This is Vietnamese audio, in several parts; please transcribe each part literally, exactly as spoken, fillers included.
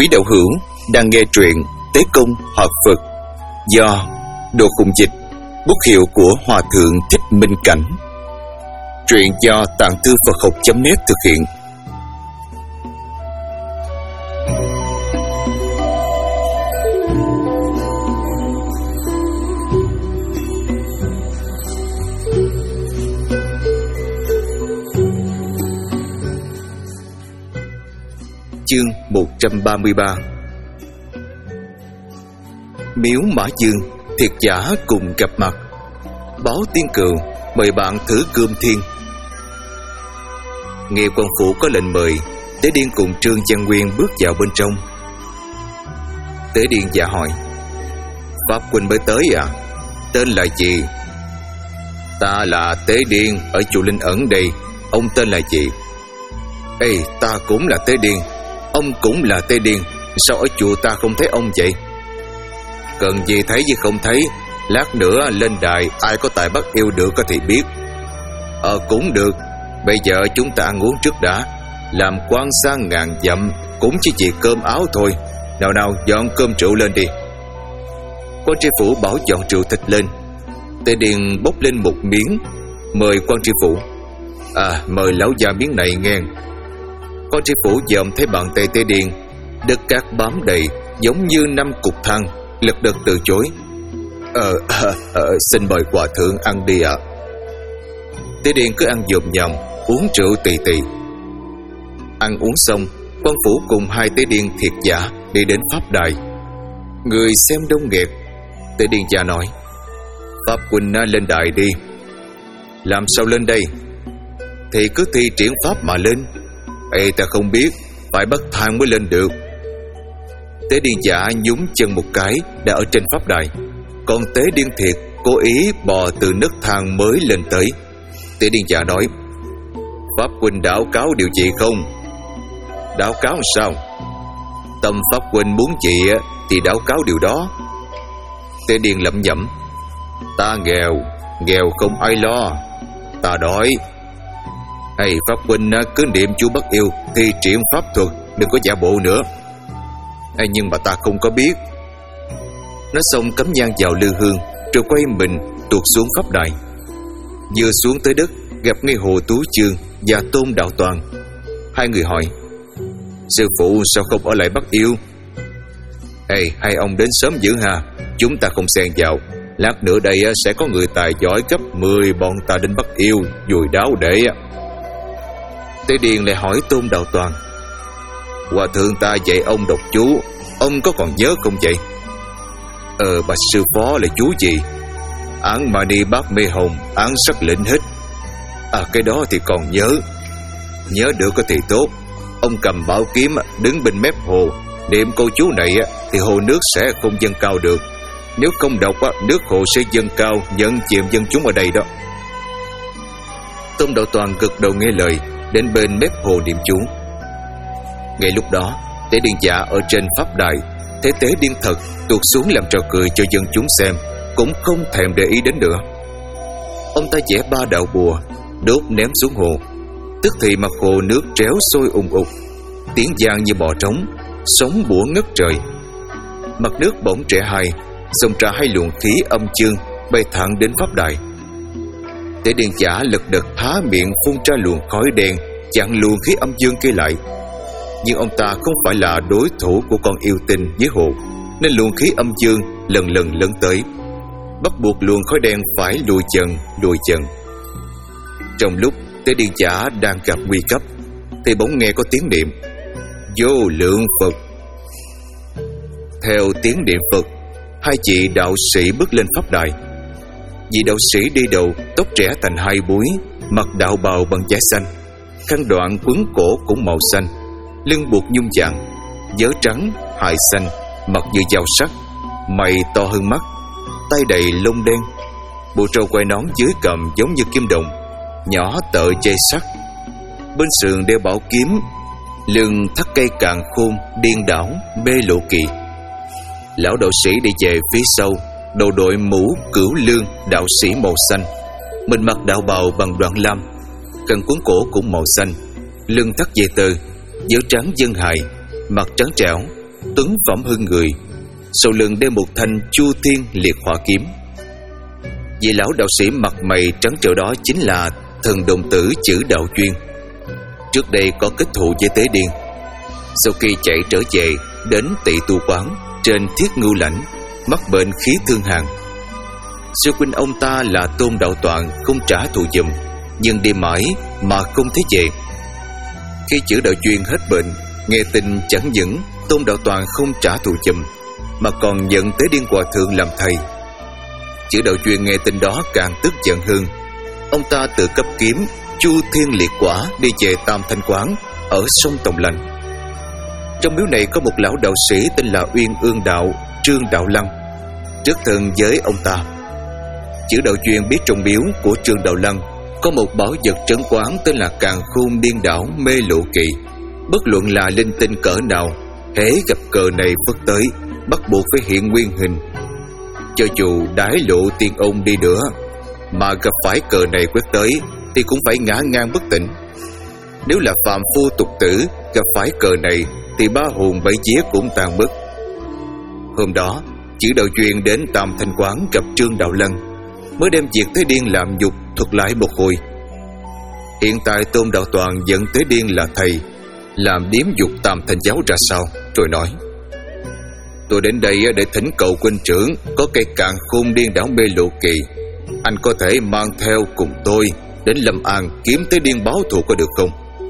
Quý đạo hữu đang nghe truyện Tế Công Hợp Phật do Đồ Khùng Dịch, bút hiệu của Hòa Thượng Thích Minh Cảnh. Truyện do Tạng Thư Phật Học chấm net thực hiện. Chương một trăm ba mươi ba. Miếu Mã Dương, thiệt giả cùng gặp mặt. Báo Tiên Cừu mời bạn thử cơm thiên. Nghe quan phủ có lệnh mời, Tế Điên cùng Trương Văn Nguyên bước vào bên trong. Tế Điên dạ hỏi: Pháp huynh mới tới à? Tên là gì? Ta là Tế Điên ở chùa Linh Ẩn đây. Ông tên là gì? Ê, ta cũng là Tế Điên. Ông cũng là Tế Điên. Sao ở chùa ta không thấy ông vậy? Cần gì thấy chứ không thấy. Lát nữa lên đài ai có tài bắt yêu được thì biết. Ờ cũng được. Bây giờ chúng ta ăn uống trước đã. Làm quan sang ngàn dặm cũng chỉ vì cơm áo thôi. Nào nào dọn cơm rượu lên đi. Quan tri phủ bảo dọn rượu thịt lên. Tế Điên bốc lên một miếng, mời quan tri phủ. À, mời lão già miếng này nghe. Quan tri phủ dòm thấy bàn tay Tế Điên, đất cát bám đầy giống như năm cục than, lật đật từ chối. Ờ, à, à, xin mời hòa thượng ăn đi ạ. À. Tế Điên cứ ăn dòm nhòm, uống rượu tì tì. Ăn uống xong, quan phủ cùng hai Tế Điên thiệt giả đi đến pháp đài. Người xem đông nghẹt. Tế Điên già nói: Pháp huynh lên đài đi. Làm sao lên đây? Thì cứ thi triển pháp mà lên. Ê, ta không biết, phải bắt thang mới lên được. Tế Điên giả nhúng chân một cái đã ở trên pháp đài. Còn Tế Điên thiệt cố ý bò từ nấc thang mới lên tới. Tế Điên giả nói: Pháp huynh đảo cáo điều gì không? Đảo cáo sao? Tâm Pháp huynh muốn gì thì đảo cáo điều đó. Tế Điên lẩm nhẩm: Ta nghèo, nghèo không ai lo. Ta đói. Ê, Pháp huynh cứ niệm chú bắt yêu thì triển pháp thuật, đừng có giả bộ nữa. Ê, nhưng mà ta không có biết. Nói xong cắm nhang vào lư hương, rồi quay mình tuột xuống pháp đài. Vừa xuống tới đất, gặp ngay Hồ Tú Chương và Tôn Đạo Toàn. Hai người hỏi: Sư phụ sao không ở lại bắt yêu? Ê, hai ông đến sớm dữ ha. Chúng ta không xen vào. Lát nữa đây sẽ có người tài giỏi gấp mười bọn ta đến bắt yêu, dùi đáo để. Tế Điên lại hỏi Tôn Đạo Toàn: Hòa thượng ta dạy ông đọc chú, ông có còn nhớ không vậy? Ờ, bạch sư phó là chú gì? Án Mani Bát Mê Hồng, án sắc lĩnh hít. À, cái đó thì còn nhớ. Nhớ được thì tốt. Ông cầm bảo kiếm đứng bên mép hồ, niệm câu chú này thì hồ nước sẽ không dâng cao được. Nếu không đọc nước hồ sẽ dâng cao, nhận chìm dân chúng ở đây đó. Tôn Đạo Toàn gật đầu nghe lời, đến bên mép hồ niệm chú. Ngay lúc đó, Tế Điên giả ở trên pháp đài thấy Tế Điên thật tuột xuống làm trò cười cho dân chúng xem, cũng không thèm để ý đến nữa. Ông ta vẽ ba đạo bùa, đốt ném xuống hồ. Tức thì mặt hồ nước tréo sôi ùng ục, tiếng vang như bò trống, sóng bủa ngất trời. Mặt nước bỗng trẻ hai, xông ra hai luồng khí âm dương bay thẳng đến pháp đài. Tế Điên giả lật đật há miệng phun ra luồng khói đen chặn luồng khí âm dương kia lại. Nhưng ông ta không phải là đối thủ của con yêu tinh dưới hồ, nên luồng khí âm dương lần lần lấn tới, bắt buộc luồng khói đen phải lùi dần lùi dần. Trong lúc Tế Điên giả đang gặp nguy cấp thì bỗng nghe có tiếng niệm: Vô lượng Phật. Theo tiếng niệm Phật, hai chị đạo sĩ bước lên pháp đài. Vị đạo sĩ đi đầu tóc trẻ thành hai búi, mặc đạo bào bằng vải xanh, khăn đoạn quấn cổ cũng màu xanh, lưng buộc nhung vàng, vớ trắng, hài xanh, mặt như dao sắc, mày to hơn mắt, tay đầy lông đen, bộ trâu quai nón dưới cầm giống như kim đồng, nhỏ tợ dây sắt, bên sườn đeo bảo kiếm, lưng thắt cây càn khôn điên đảo mê lộ kỳ. Lão đạo sĩ đi về phía sau, đầu đội mũ cửu lương đạo sĩ màu xanh, mình mặc đạo bào bằng đoạn lam, khăn cuốn cổ cũng màu xanh, lưng thắt dây tơ, vớ trắng dân hài, mặt trắng trẻo, tuấn phẩm hơn người, sau lưng đeo một thanh Chu Thiên Liệt Hỏa kiếm. Vị lão đạo sĩ mặt mày trắng trẻo đó chính là thần đồng tử Chử Đạo Chuyên. Trước đây có kết thù với Tế Điên, sau khi chạy trở về đến Tị Tu Quán trên Thiết Ngưu Lãnh, mắc bệnh khí thương hàn. Sư huynh ông ta là Tôn Đạo Toàn không trả thù giùm, nhưng đi mãi mà không thấy về. Khi Chử Đạo Chuyên hết bệnh, nghe tin chẳng những Tôn Đạo Toàn không trả thù giùm, mà còn nhận Tế Điên Hòa Thượng làm thầy. Chử Đạo Chuyên nghe tin đó càng tức giận hơn. Ông ta tự cấp kiếm Chu Thiên Liệt Quả đi về Tam Thanh Quán ở sông Tòng Lạnh. Trong miếu này có một lão đạo sĩ tên là Uyên Ương Đạo Trương Đạo Lăng, rất thân với ông ta. Chử Đạo Chuyên biết trong miếu của Trương Đạo Lăng có một bảo vật trấn quán tên là Càn Khôn Điên Đảo Mê Lộ Kỵ. Bất luận là linh tinh cỡ nào, hễ gặp cờ này phất tới, bắt buộc phải hiện nguyên hình. Cho dù đái lộ tiên ông đi nữa, mà gặp phải cờ này quét tới thì cũng phải ngã ngang bất tỉnh. Nếu là phàm phu tục tử gặp phải cờ này thì ba hồn bảy vía cũng tàn mất. Hôm đó, Chử Đạo Chuyên đến Tam Thanh Quán gặp Trương Đạo Lăng, mới đem việc Tế Điên làm nhục thuật lại một hồi. Hiện tại Tôn Đạo Toàn dẫn Tế Điên là thầy, làm điếm dục Tam Thanh giáo ra sao, rồi nói: tôi đến đây để thỉnh cầu huynh trưởng có cây Càn Khôn Điên Đảo Mê Lộ Kỵ, anh có thể mang theo cùng tôi đến Lâm An kiếm Tế Điên báo thù có được không?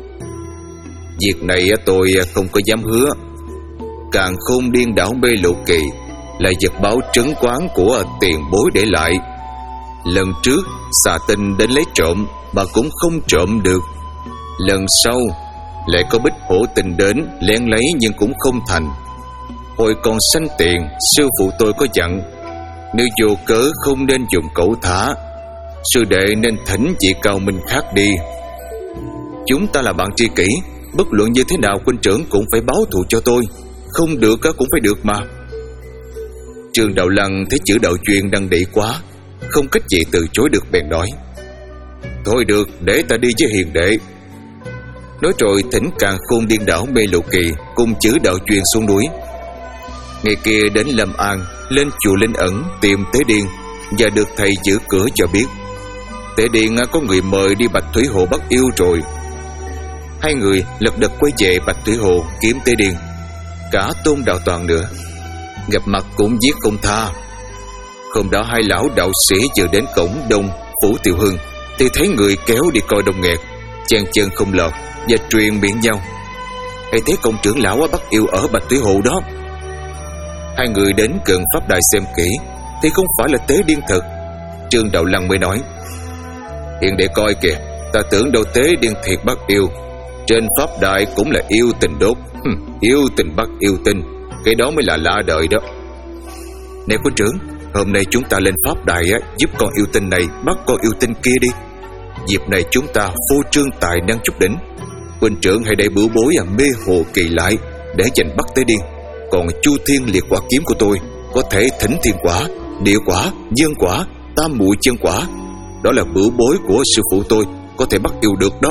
Việc này tôi không có dám hứa. Càn Khôn Điên Đảo Mê Lộ Kỵ là vật báo trấn quán của tiền bối để lại. Lần trước xà tinh đến lấy trộm mà cũng không trộm được. Lần sau lại có Bích Hổ Tinh đến lén lấy nhưng cũng không thành. Hồi còn sanh tiền, sư phụ tôi có dặn, nếu vô cớ không nên dùng cẩu thả, sư đệ nên thỉnh vị cao minh khác đi. Chúng ta là bạn tri kỷ, bất luận như thế nào huynh trưởng cũng phải báo thù cho tôi. Không được cũng phải được mà. Trương Đạo Lăng thấy Chử Đạo Chuyên đang đẩy quá, không cách gì từ chối được, bèn nói: thôi được, để ta đi với hiền đệ. Nói rồi thỉnh Càn Khôn Điên Đảo Mê Lộ Kỵ cùng Chử Đạo Chuyên xuống núi. Ngày kia đến Lâm An, lên chùa Linh Ẩn tìm Tế Điên, và được thầy giữ cửa cho biết Tế Điên có người mời đi Bạch Thủy Hồ bắt yêu rồi. Hai người lật đật quay về Bạch Thủy Hồ kiếm Tế Điên, cả Tôn Đạo Toàn nữa. Gặp mặt cũng giết không tha. Hôm đó hai lão đạo sĩ vừa đến cổng đông phủ Tiểu Hưng thì thấy người kéo đi coi đông nghẹt, chen chân không lọt và truyền miệng nhau: hãy thấy công trưởng lão bắt yêu ở Bạch Thủy Hồ đó. Hai người đến gần pháp đài xem kỹ thì không phải là Tế Điên thật. Trương Đạo Lăng mới nói: hiện để coi kìa, ta tưởng đâu Tế Điên thiệt bắt yêu. Trên pháp đài cũng là yêu tình đốt. Hừm, yêu tình bắt yêu tinh, cái đó mới là lạ đời đó. Nè quân trưởng, hôm nay chúng ta lên pháp đài á, giúp con yêu tinh này bắt con yêu tinh kia đi. Dịp này chúng ta phô trương tài năng chút đỉnh. Quân trưởng hãy để bửu bối à, Mê Hồ Kỳ lại để giành bắt Tế Điên. Còn Chu Thiên Liệt Quả kiếm của tôi có thể thỉnh thiên quả, địa quả, nhân quả, tam muội chân quả. Đó là bửu bối của sư phụ tôi, có thể bắt yêu được đó.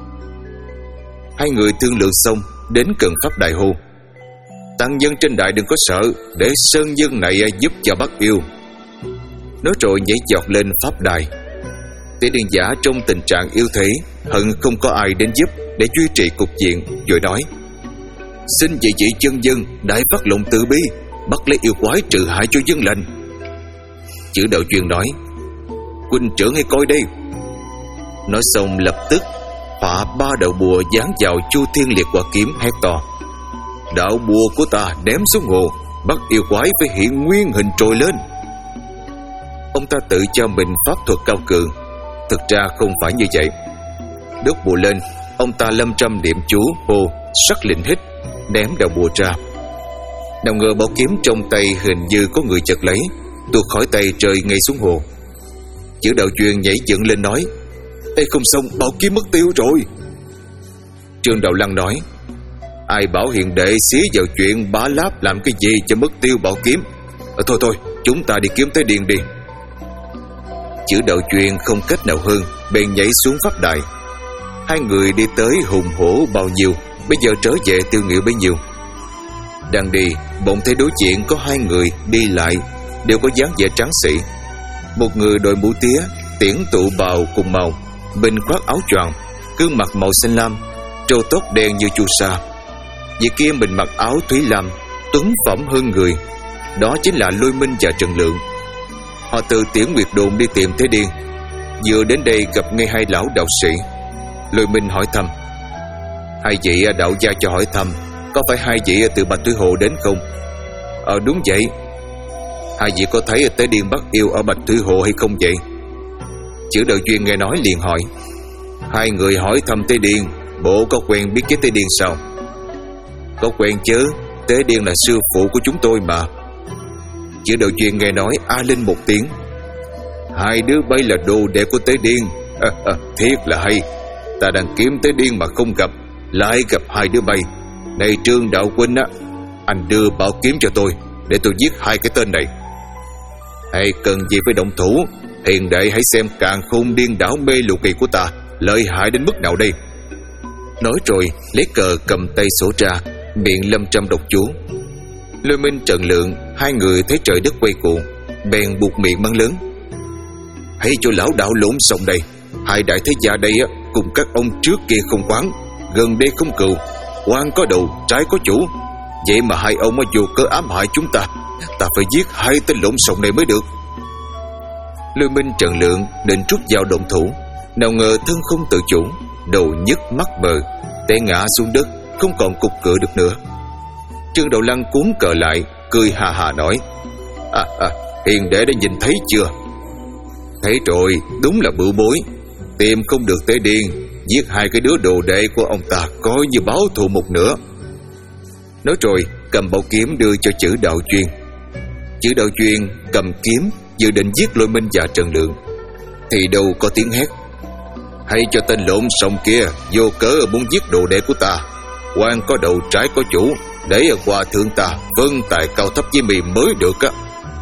Hai người thương lượng xong, đến gần pháp đài hô: tăng nhân trên đại đừng có sợ, để sơn dân này giúp cho bắt yêu. Nói rồi nhảy giọt lên pháp đài. Tế Điên giả trong tình trạng yêu thế, hận không có ai đến giúp để duy trì cục diện, rồi nói: xin vị vị chân dân đại phát lòng từ bi, bắt lấy yêu quái trừ hại cho dân lành. Chử Đạo Chuyên nói: huynh trưởng hãy coi đây. Nói xong lập tức họa ba đạo bùa dán vào Chu Thiên Liệt Quả kiếm, hét to: đạo bùa của ta ném xuống hồ, bắt yêu quái phải hiện nguyên hình trồi lên. Ông ta tự cho mình pháp thuật cao cường, thực ra không phải như vậy. Đốt bùa lên, ông ta lâm trăm niệm chú hô sắc lệnh hít, ném đạo bùa ra. Nào ngờ bảo kiếm trong tay hình như có người chật lấy, tuột khỏi tay rơi ngay xuống hồ. Chử Đạo Chuyên nhảy dựng lên nói: ê không xong, bảo kiếm mất tiêu rồi. Trương Đạo Lăng nói: ai bảo hiền đệ xía vào chuyện bá láp làm cái gì cho mất tiêu bảo kiếm. À, thôi thôi, chúng ta đi kiếm Tế Điên đi. Chử Đạo Chuyên không cách nào hơn, bèn nhảy xuống pháp đài. Hai người đi tới hùng hổ bao nhiêu, bây giờ trở về tiêu nghịu bấy nhiêu. Đang đi, bỗng thấy đối diện có hai người đi lại, đều có dáng vẻ tráng sĩ. Một người đội mũ tía, tiễn tụ bào cùng màu, bên khoác áo choàng, gương mặt màu xanh lam, râu tóc đen như chu sa. Vị kia mình mặc áo thúy lam, tuấn phẩm hơn người. Đó chính là Lôi Minh và Trần Lượng. Họ từ Tiễn Nguyệt Đồn đi tìm Thế Điên. Vừa đến đây gặp ngay hai lão đạo sĩ. Lôi Minh hỏi thăm: hai vị đạo gia cho hỏi thăm, có phải hai vị từ Bạch Thủy Hồ đến không? Ờ đúng vậy. Hai vị có thấy Tế Điên bắt yêu ở Bạch Thủy Hồ hay không vậy? Chữ Đạo Duyên nghe nói liền hỏi: hai người hỏi thăm Tế Điên, bộ có quen biết với Tế Điên sao? Có quen chứ, Tế Điên là sư phụ của chúng tôi mà. Chữ Đạo Duyên nghe nói a lên một tiếng. Hai đứa bay là đồ đệ của Tế Điên. À, à, thiết là hay. Ta đang kiếm Tế Điên mà không gặp, lại gặp hai đứa bay. Này Trương Đạo Huynh á, anh đưa bảo kiếm cho tôi, để tôi giết hai cái tên này. Hay cần gì phải động thủ? Hiền đệ hãy xem càn khôn điên đảo mê lục kỳ của ta lợi hại đến mức nào đây. Nói rồi lấy cờ cầm tay sổ ra, miệng lâm trăm độc chú. Lôi Minh, Trần Lượng hai người thấy trời đất quay cuồng, bèn buộc miệng mắng lớn: hãy cho lão đạo lộn xộn đây. Hai đại thế gia đây á, cùng các ông trước kia không quán, gần đây không cừu, quan có đầu trái có chủ. Vậy mà hai ông vô cớ ám hại chúng ta, ta phải giết hai tên lộn xộn này mới được. Lôi Minh, Trần Lượng định rút dao động thủ, nào ngờ thân không tự chủ, đầu nhức mắt bờ, té ngã xuống đất, không còn cục cựa được nữa. Trương Đạo Lăng cuốn cờ lại, cười hà hà nói: À à, hiền đệ đã nhìn thấy chưa? Thấy rồi, đúng là bự bối. Tìm không được Tế Điên, giết hai cái đứa đồ đệ của ông ta, coi như báo thù một nửa. Nói rồi cầm bảo kiếm đưa cho Chữ Đạo Duyên. Chữ Đạo Duyên cầm kiếm dự định giết Lôi Minh và Trần Lượng, thì đâu có tiếng hét: hãy cho tên lộn xộn kia vô cớ muốn giết đồ đệ của ta. Quan có đầu trái có chủ, để ở qua thượng ta vân tài cao thấp với mì mới được á.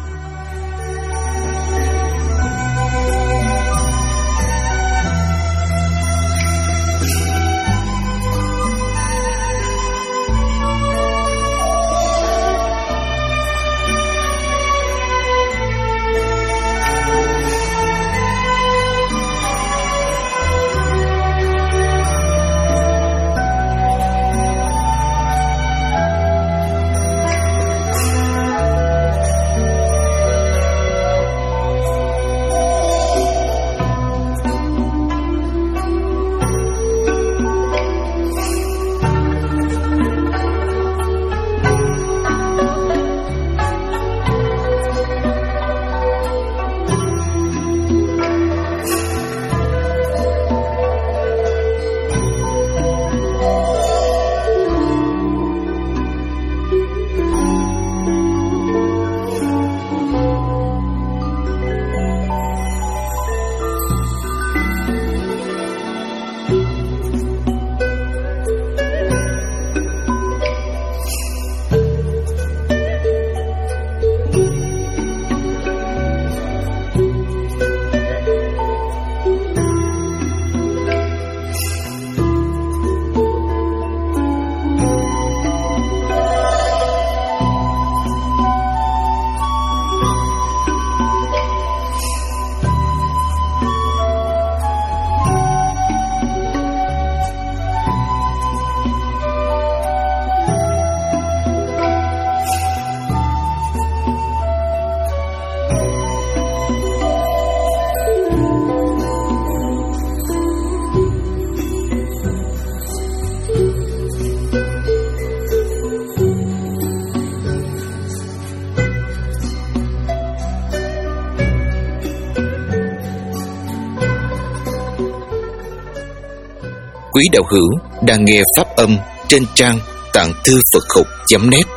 Quý đạo hữu đang nghe pháp âm trên trang tạng thư Phật học chấm net.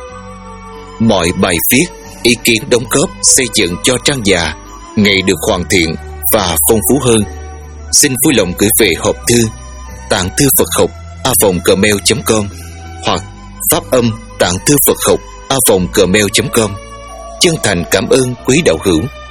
Mọi bài viết, ý kiến đóng góp xây dựng cho trang già ngày được hoàn thiện và phong phú hơn. Xin vui lòng gửi về hộp thư tạng thư Phật học a vòng gmail chấm com hoặc pháp âm tạng thư Phật học a vòng gmail chấm com. Chân thành cảm ơn quý đạo hữu.